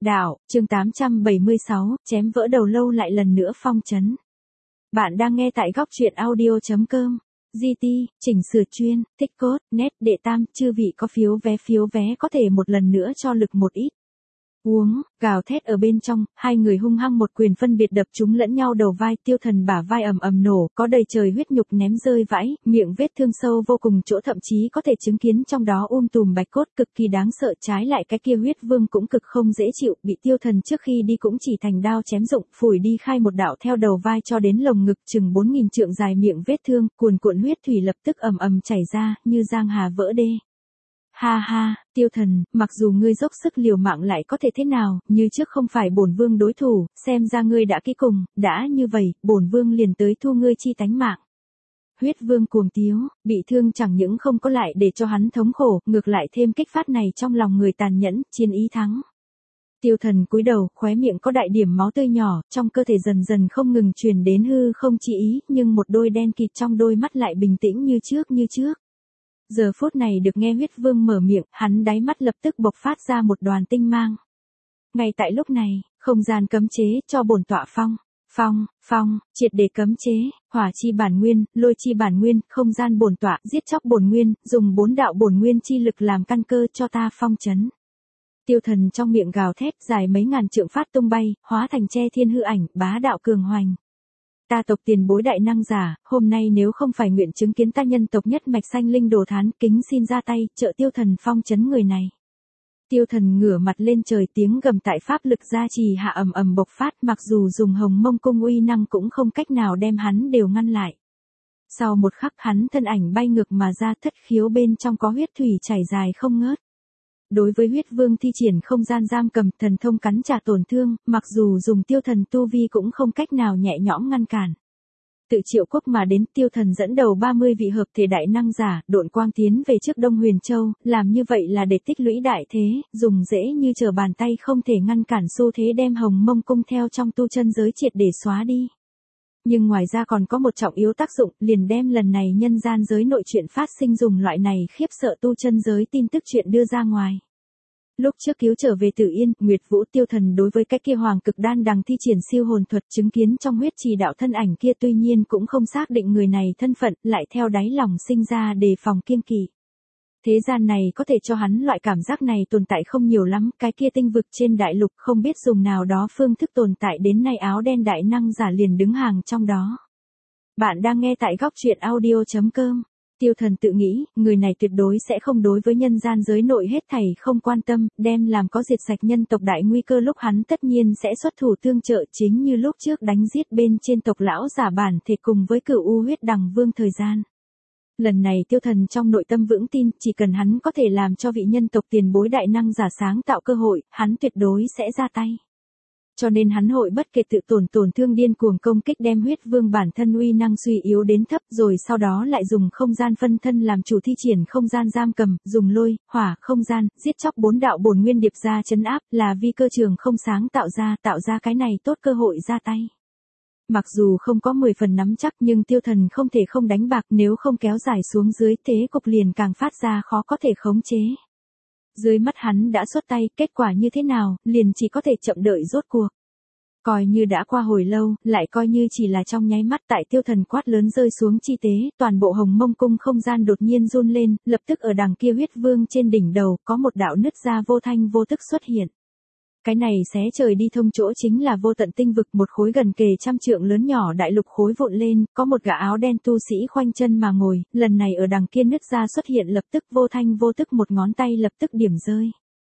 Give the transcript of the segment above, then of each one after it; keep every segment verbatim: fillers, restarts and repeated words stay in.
Đạo, chương tám trăm bảy mươi sáu, chém vỡ đầu lâu lại lần nữa phong trấn. Bạn đang nghe tại góc truyện audio.com. giê tê, chỉnh sửa chuyên, thích cốt, nét, đệ tam, chư vị có phiếu vé phiếu vé có thể một lần nữa cho lực một ít. Uống, gào thét ở bên trong, hai người hung hăng một quyền phân biệt đập chúng lẫn nhau đầu vai, Tiêu Thần bả vai ầm ầm nổ, có đầy trời huyết nhục ném rơi vãi, miệng vết thương sâu vô cùng chỗ thậm chí có thể chứng kiến trong đó um tùm bạch cốt cực kỳ đáng sợ, trái lại cái kia huyết vương cũng cực không dễ chịu, bị Tiêu Thần trước khi đi cũng chỉ thành đao chém rụng, phủi đi khai một đạo theo đầu vai cho đến lồng ngực chừng bốn nghìn trượng dài miệng vết thương, cuồn cuộn huyết thủy lập tức ầm ầm chảy ra, như giang hà vỡ đê. Ha ha, Tiêu Thần, mặc dù ngươi dốc sức liều mạng lại có thể thế nào, như trước không phải bổn vương đối thủ, xem ra ngươi đã kỹ cùng, đã như vậy, bổn vương liền tới thu ngươi chi tánh mạng. Huyết vương cuồng tiếu, bị thương chẳng những không có lại để cho hắn thống khổ, ngược lại thêm kích phát này trong lòng người tàn nhẫn, chiến ý thắng. Tiêu Thần cúi đầu, khóe miệng có đại điểm máu tươi nhỏ, trong cơ thể dần dần không ngừng truyền đến hư không chi ý, nhưng một đôi đen kịt trong đôi mắt lại bình tĩnh như trước như trước. Giờ phút này được nghe huyết vương mở miệng, hắn đáy mắt lập tức bộc phát ra một đoàn tinh mang. Ngay tại lúc này, không gian cấm chế cho bổn tọa phong, phong, phong, triệt để cấm chế, hỏa chi bản nguyên, lôi chi bản nguyên, không gian bổn tọa, giết chóc bổn nguyên, dùng bốn đạo bổn nguyên chi lực làm căn cơ cho ta phong trấn. Tiêu Thần trong miệng gào thét dài mấy ngàn trượng phát tung bay, hóa thành che thiên hư ảnh, bá đạo cường hoành. Ta tộc tiền bối đại năng giả, hôm nay nếu không phải nguyện chứng kiến ta nhân tộc nhất mạch sanh linh đồ thán, kính xin ra tay, trợ Tiêu Thần phong trấn người này. Tiêu Thần ngửa mặt lên trời, tiếng gầm tại pháp lực gia trì hạ ầm ầm bộc phát, mặc dù dùng hồng mông cung uy năng cũng không cách nào đem hắn đều ngăn lại. Sau một khắc hắn thân ảnh bay ngược mà ra, thất khiếu bên trong có huyết thủy chảy dài không ngớt. Đối với huyết vương thi triển không gian giam cầm, thần thông cắn trả tổn thương, mặc dù dùng Tiêu Thần tu vi cũng không cách nào nhẹ nhõm ngăn cản. Tự Triệu Quốc mà đến, Tiêu Thần dẫn đầu ba mươi vị hợp thể đại năng giả, độn quang tiến về trước Đông Huyền Châu, làm như vậy là để tích lũy đại thế, dùng dễ như trở bàn tay không thể ngăn cản xu thế đem hồng mông cung theo trong tu chân giới triệt để xóa đi. Nhưng ngoài ra còn có một trọng yếu tác dụng, liền đem lần này nhân gian giới nội chuyện phát sinh dùng loại này khiếp sợ tu chân giới tin tức chuyện đưa ra ngoài. Lúc trước cứu trở về Tử Yên, Nguyệt Vũ Tiêu Thần đối với cái kia hoàng cực đan đằng thi triển siêu hồn thuật chứng kiến trong huyết trì đạo thân ảnh kia, tuy nhiên cũng không xác định người này thân phận, lại theo đáy lòng sinh ra đề phòng kiêng kỵ. Thế gian này có thể cho hắn loại cảm giác này tồn tại không nhiều lắm, cái kia tinh vực trên đại lục không biết dùng nào đó phương thức tồn tại đến nay áo đen đại năng giả liền đứng hàng trong đó. Bạn đang nghe tại góc truyện audio.com. Tiêu Thần tự nghĩ, người này tuyệt đối sẽ không đối với nhân gian giới nội hết thảy không quan tâm, đem làm có diệt sạch nhân tộc đại nguy cơ lúc hắn tất nhiên sẽ xuất thủ tương trợ, chính như lúc trước đánh giết bên trên tộc lão giả bản thể cùng với Cửu U huyết đằng vương thời gian. Lần này Tiêu Thần trong nội tâm vững tin, chỉ cần hắn có thể làm cho vị nhân tộc tiền bối đại năng giả sáng tạo cơ hội, hắn tuyệt đối sẽ ra tay. Cho nên hắn hội bất kể tự tổn tổn thương điên cuồng công kích đem huyết vương bản thân uy năng suy yếu đến thấp, rồi sau đó lại dùng không gian phân thân làm chủ thi triển không gian giam cầm, dùng lôi, hỏa, không gian, giết chóc bốn đạo bổn nguyên điệp ra chấn áp, là vi cơ trường không sáng tạo ra, tạo ra cái này tốt cơ hội ra tay. Mặc dù không có mười phần nắm chắc nhưng Tiêu Thần không thể không đánh bạc, nếu không kéo dài xuống dưới thế cục liền càng phát ra khó có thể khống chế. Dưới mắt hắn đã xuất tay, kết quả như thế nào, liền chỉ có thể chậm đợi rốt cuộc. Coi như đã qua hồi lâu, lại coi như chỉ là trong nháy mắt, tại Tiêu Thần quát lớn rơi xuống chi tế, toàn bộ hồng mông cung không gian đột nhiên run lên, lập tức ở đằng kia huyết vương trên đỉnh đầu, có một đạo nứt ra vô thanh vô tức xuất hiện. Cái này xé trời đi thông chỗ chính là vô tận tinh vực, một khối gần kề trăm trượng lớn nhỏ đại lục khối vụn lên, có một gã áo đen tu sĩ khoanh chân mà ngồi, lần này ở đằng kia nứt ra xuất hiện lập tức vô thanh vô tức, một ngón tay lập tức điểm rơi.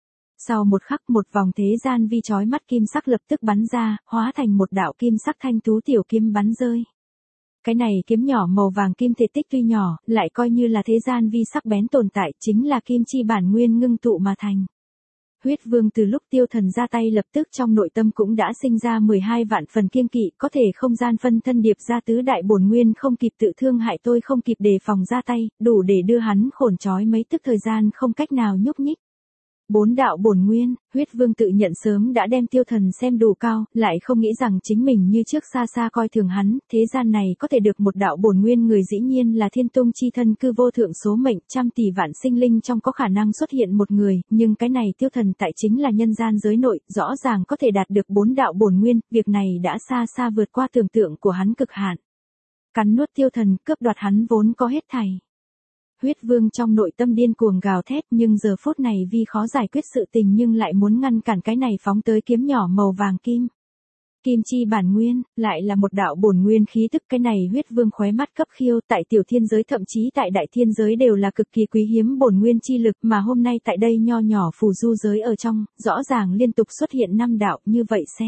Sau một khắc một vòng thế gian vi chói mắt kim sắc lập tức bắn ra, hóa thành một đạo kim sắc thanh tú tiểu kiếm bắn rơi. Cái này kiếm nhỏ màu vàng kim thể tích tuy nhỏ, lại coi như là thế gian vi sắc bén tồn tại, chính là kim chi bản nguyên ngưng tụ mà thành. Huyết vương từ lúc Tiêu Thần ra tay lập tức trong nội tâm cũng đã sinh ra mười hai vạn phần kiêng kỵ, có thể không gian phân thân điệp ra tứ đại bổn nguyên không kịp tự thương hại tôi không kịp đề phòng ra tay, đủ để đưa hắn khổn trói mấy tức thời gian không cách nào nhúc nhích. Bốn đạo bổn nguyên, huyết vương tự nhận sớm đã đem tiêu thần xem đủ cao, lại không nghĩ rằng chính mình như trước xa xa coi thường hắn, thế gian này có thể được một đạo bổn nguyên người dĩ nhiên là thiên tung chi thân cư vô thượng số mệnh, trăm tỷ vạn sinh linh trong có khả năng xuất hiện một người, nhưng cái này tiêu thần tại chính là nhân gian giới nội, rõ ràng có thể đạt được bốn đạo bổn nguyên, việc này đã xa xa vượt qua tưởng tượng của hắn cực hạn. Cắn nuốt tiêu thần, cướp đoạt hắn vốn có hết thảy. Huyết vương trong nội tâm điên cuồng gào thét, nhưng giờ phút này vì khó giải quyết sự tình nhưng lại muốn ngăn cản cái này phóng tới kiếm nhỏ màu vàng kim. Kim chi bản nguyên, lại là một đạo bổn nguyên khí tức, cái này huyết vương khóe mắt cấp khiêu, tại tiểu thiên giới thậm chí tại đại thiên giới đều là cực kỳ quý hiếm bổn nguyên chi lực, mà hôm nay tại đây nho nhỏ phù du giới ở trong, rõ ràng liên tục xuất hiện năm đạo như vậy xe.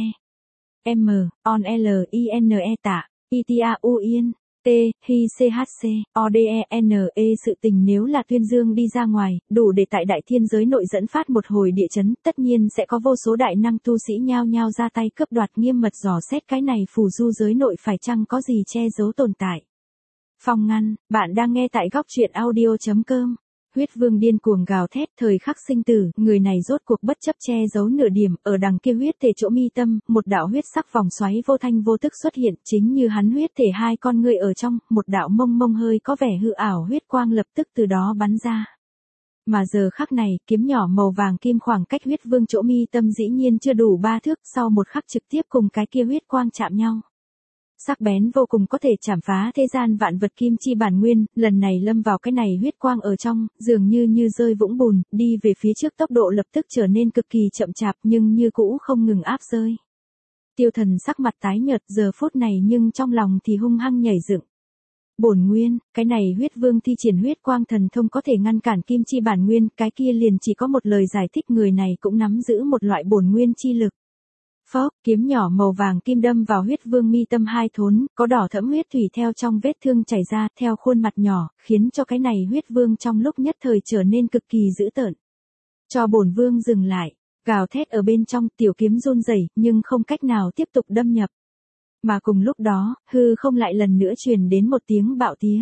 M, on L, I N E tạ, I T A U Yên. T, Hi C H C, O D E N E sự tình nếu là tuyên dương đi ra ngoài, đủ để tại đại thiên giới nội dẫn phát một hồi địa chấn, tất nhiên sẽ có vô số đại năng tu sĩ nhao nhao ra tay cướp đoạt nghiêm mật dò xét cái này phù du giới nội phải chăng có gì che giấu tồn tại. Phong ngăn, bạn đang nghe tại góc truyện audio.com. Huyết vương điên cuồng gào thét thời khắc sinh tử, người này rốt cuộc bất chấp che giấu nửa điểm, ở đằng kia huyết thể chỗ mi tâm, một đạo huyết sắc vòng xoáy vô thanh vô tức xuất hiện, chính như hắn huyết thể hai con người ở trong, một đạo mông mông hơi có vẻ hư ảo huyết quang lập tức từ đó bắn ra. Mà giờ khắc này, kiếm nhỏ màu vàng kim khoảng cách huyết vương chỗ mi tâm dĩ nhiên chưa đủ ba thước, sau một khắc trực tiếp cùng cái kia huyết quang chạm nhau. Sắc bén vô cùng có thể chảm phá thế gian vạn vật kim chi bản nguyên, lần này lâm vào cái này huyết quang ở trong, dường như như rơi vũng bùn, đi về phía trước tốc độ lập tức trở nên cực kỳ chậm chạp nhưng như cũ không ngừng áp rơi. Tiêu thần sắc mặt tái nhợt giờ phút này nhưng trong lòng thì hung hăng nhảy dựng. Bổn nguyên, cái này huyết vương thi triển huyết quang thần thông có thể ngăn cản kim chi bản nguyên, cái kia liền chỉ có một lời giải thích, người này cũng nắm giữ một loại bổn nguyên chi lực. Phốc, kiếm nhỏ màu vàng kim đâm vào huyết vương mi tâm hai thốn, có đỏ thẫm huyết thủy theo trong vết thương chảy ra, theo khuôn mặt nhỏ, khiến cho cái này huyết vương trong lúc nhất thời trở nên cực kỳ dữ tợn. Cho bổn vương dừng lại, gào thét ở bên trong, tiểu kiếm run rẩy, nhưng không cách nào tiếp tục đâm nhập. Mà cùng lúc đó, hư không lại lần nữa truyền đến một tiếng bạo tía.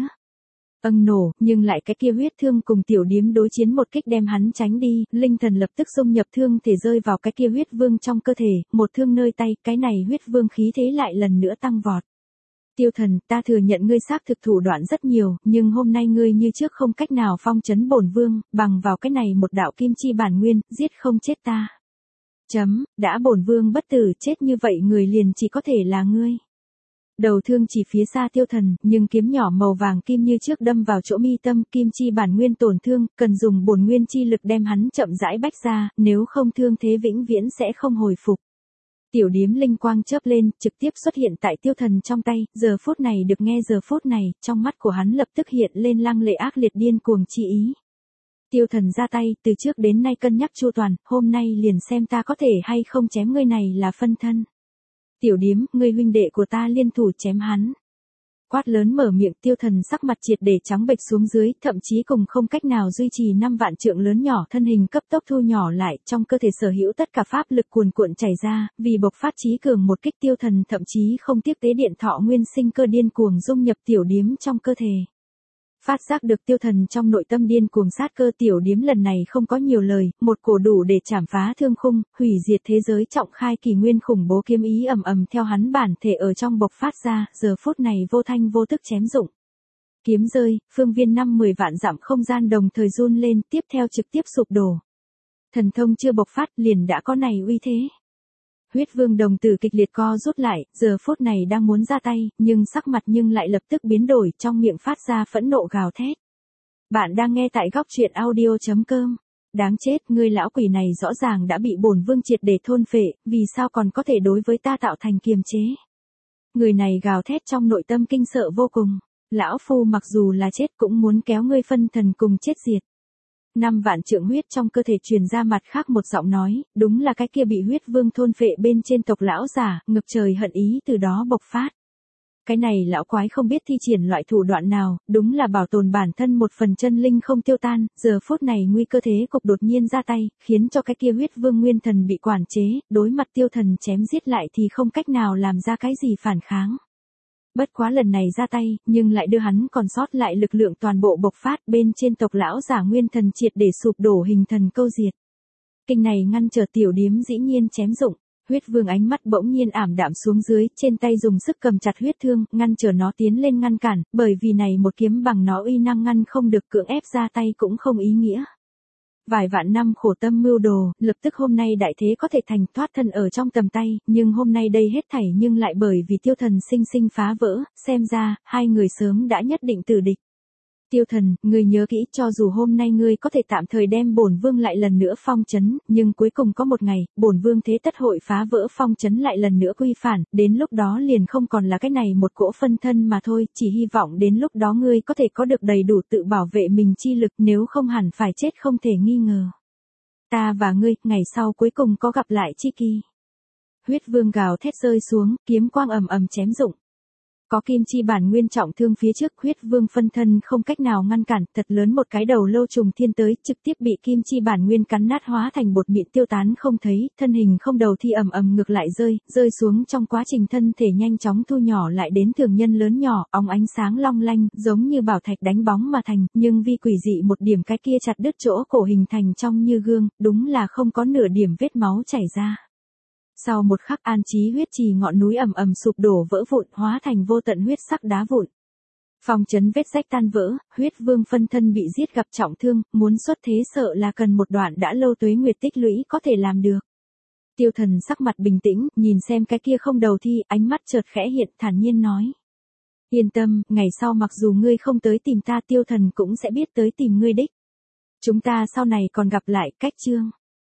Âng nổ, nhưng lại cái kia huyết thương cùng tiểu điếm đối chiến một kích đem hắn tránh đi, linh thần lập tức xung nhập thương thể rơi vào cái kia huyết vương trong cơ thể, một thương nơi tay, cái này huyết vương khí thế lại lần nữa tăng vọt. Tiêu thần, ta thừa nhận ngươi xác thực thủ đoạn rất nhiều, nhưng hôm nay ngươi như trước không cách nào phong trấn bổn vương, bằng vào cái này một đạo kim chi bản nguyên, giết không chết ta. Chấm, đã bổn vương bất tử chết như vậy người liền chỉ có thể là ngươi. Đầu thương chỉ phía xa tiêu thần, nhưng kiếm nhỏ màu vàng kim như trước đâm vào chỗ mi tâm, kim chi bản nguyên tổn thương, cần dùng bổn nguyên chi lực đem hắn chậm rãi bách ra, nếu không thương thế vĩnh viễn sẽ không hồi phục. Tiểu điếm linh quang chớp lên, trực tiếp xuất hiện tại tiêu thần trong tay, giờ phút này được nghe giờ phút này, trong mắt của hắn lập tức hiện lên lăng lệ ác liệt điên cuồng chi ý. Tiêu thần ra tay, từ trước đến nay cân nhắc chu toàn, hôm nay liền xem ta có thể hay không chém ngươi này là phân thân. Tiểu điếm, ngươi huynh đệ của ta liên thủ chém hắn. Quát lớn mở miệng, tiêu thần sắc mặt triệt để trắng bệch xuống dưới, thậm chí cùng không cách nào duy trì năm vạn trượng lớn nhỏ, thân hình cấp tốc thu nhỏ lại, trong cơ thể sở hữu tất cả pháp lực cuồn cuộn chảy ra, vì bộc phát chí cường một kích, tiêu thần thậm chí không tiếc tế điện thọ nguyên sinh cơ điên cuồng dung nhập tiểu điếm trong cơ thể. Phát giác được tiêu thần trong nội tâm điên cuồng sát cơ, tiểu điếm lần này không có nhiều lời, một cổ đủ để chảm phá thương khung, hủy diệt thế giới trọng khai kỳ nguyên khủng bố kiếm ý ầm ầm theo hắn bản thể ở trong bộc phát ra, giờ phút này vô thanh vô tức chém dụng. Kiếm rơi, phương viên năm mười vạn dặm không gian đồng thời run lên, tiếp theo trực tiếp sụp đổ. Thần thông chưa bộc phát liền đã có này uy thế. Huyết vương đồng tử kịch liệt co rút lại, giờ phút này đang muốn ra tay, nhưng sắc mặt nhưng lại lập tức biến đổi, trong miệng phát ra phẫn nộ gào thét. Bạn đang nghe tại góc truyện audio.com. Đáng chết, ngươi lão quỷ này rõ ràng đã bị bổn vương triệt để thôn phệ, vì sao còn có thể đối với ta tạo thành kiềm chế. Người này gào thét trong nội tâm kinh sợ vô cùng. Lão phu mặc dù là chết cũng muốn kéo ngươi phân thần cùng chết diệt. Năm vạn trượng huyết trong cơ thể truyền ra mặt khác một giọng nói, đúng là cái kia bị huyết vương thôn phệ bên trên tộc lão giả, ngập trời hận ý từ đó bộc phát. Cái này lão quái không biết thi triển loại thủ đoạn nào, đúng là bảo tồn bản thân một phần chân linh không tiêu tan, giờ phút này nguy cơ thế cục đột nhiên ra tay, khiến cho cái kia huyết vương nguyên thần bị quản chế, đối mặt tiêu thần chém giết lại thì không cách nào làm ra cái gì phản kháng. Bất quá lần này ra tay, nhưng lại đưa hắn còn sót lại lực lượng toàn bộ bộc phát bên trên tộc lão giả nguyên thần triệt để sụp đổ hình thần câu diệt. Kinh này ngăn trở tiểu điếm dĩ nhiên chém dụng. Huyết Vương ánh mắt bỗng nhiên ảm đạm xuống dưới, trên tay dùng sức cầm chặt huyết thương, ngăn trở nó tiến lên ngăn cản, bởi vì này một kiếm bằng nó uy năng ngăn không được, cưỡng ép ra tay cũng không ý nghĩa. Vài vạn năm khổ tâm mưu đồ, lập tức hôm nay đại thế có thể thành, thoát thân ở trong tầm tay, nhưng hôm nay đây hết thảy nhưng lại bởi vì Tiêu Thần sinh sinh phá vỡ, xem ra, hai người sớm đã nhất định tử địch. Tiêu Thần, ngươi nhớ kỹ, cho dù hôm nay ngươi có thể tạm thời đem bổn vương lại lần nữa phong trấn, nhưng cuối cùng có một ngày, bổn vương thế tất hội phá vỡ phong trấn lại lần nữa quy phản, đến lúc đó liền không còn là cái này một cỗ phân thân mà thôi, chỉ hy vọng đến lúc đó ngươi có thể có được đầy đủ tự bảo vệ mình chi lực, nếu không hẳn phải chết không thể nghi ngờ. Ta và ngươi, ngày sau cuối cùng có gặp lại chi kỳ. Huyết Vương gào thét rơi xuống, kiếm quang ầm ầm chém rụng. Có kim chi bản nguyên trọng thương phía trước, Huyết Vương phân thân không cách nào ngăn cản, thật lớn một cái đầu lâu trùng thiên tới, trực tiếp bị kim chi bản nguyên cắn nát hóa thành bột mịn tiêu tán không thấy, thân hình không đầu thi ầm ầm ngược lại rơi, rơi xuống trong quá trình thân thể nhanh chóng thu nhỏ lại đến thường nhân lớn nhỏ, óng ánh sáng long lanh, giống như bảo thạch đánh bóng mà thành, nhưng vì quỷ dị một điểm cái kia chặt đứt chỗ cổ hình thành trong như gương, đúng là không có nửa điểm vết máu chảy ra. Sau một khắc, An Chí huyết trì ngọn núi ầm ầm sụp đổ vỡ vụn, hóa thành vô tận huyết sắc đá vụn. Phong trấn vết rách tan vỡ, Huyết Vương phân thân bị giết gặp trọng thương, muốn xuất thế sợ là cần một đoạn đã lâu tuế nguyệt tích lũy có thể làm được. Tiêu Thần sắc mặt bình tĩnh, nhìn xem cái kia không đầu thi, ánh mắt chợt khẽ hiện, thản nhiên nói: Yên tâm, ngày sau mặc dù ngươi không tới tìm ta, Tiêu Thần cũng sẽ biết tới tìm ngươi đích. Chúng ta sau này còn gặp lại, cách chương.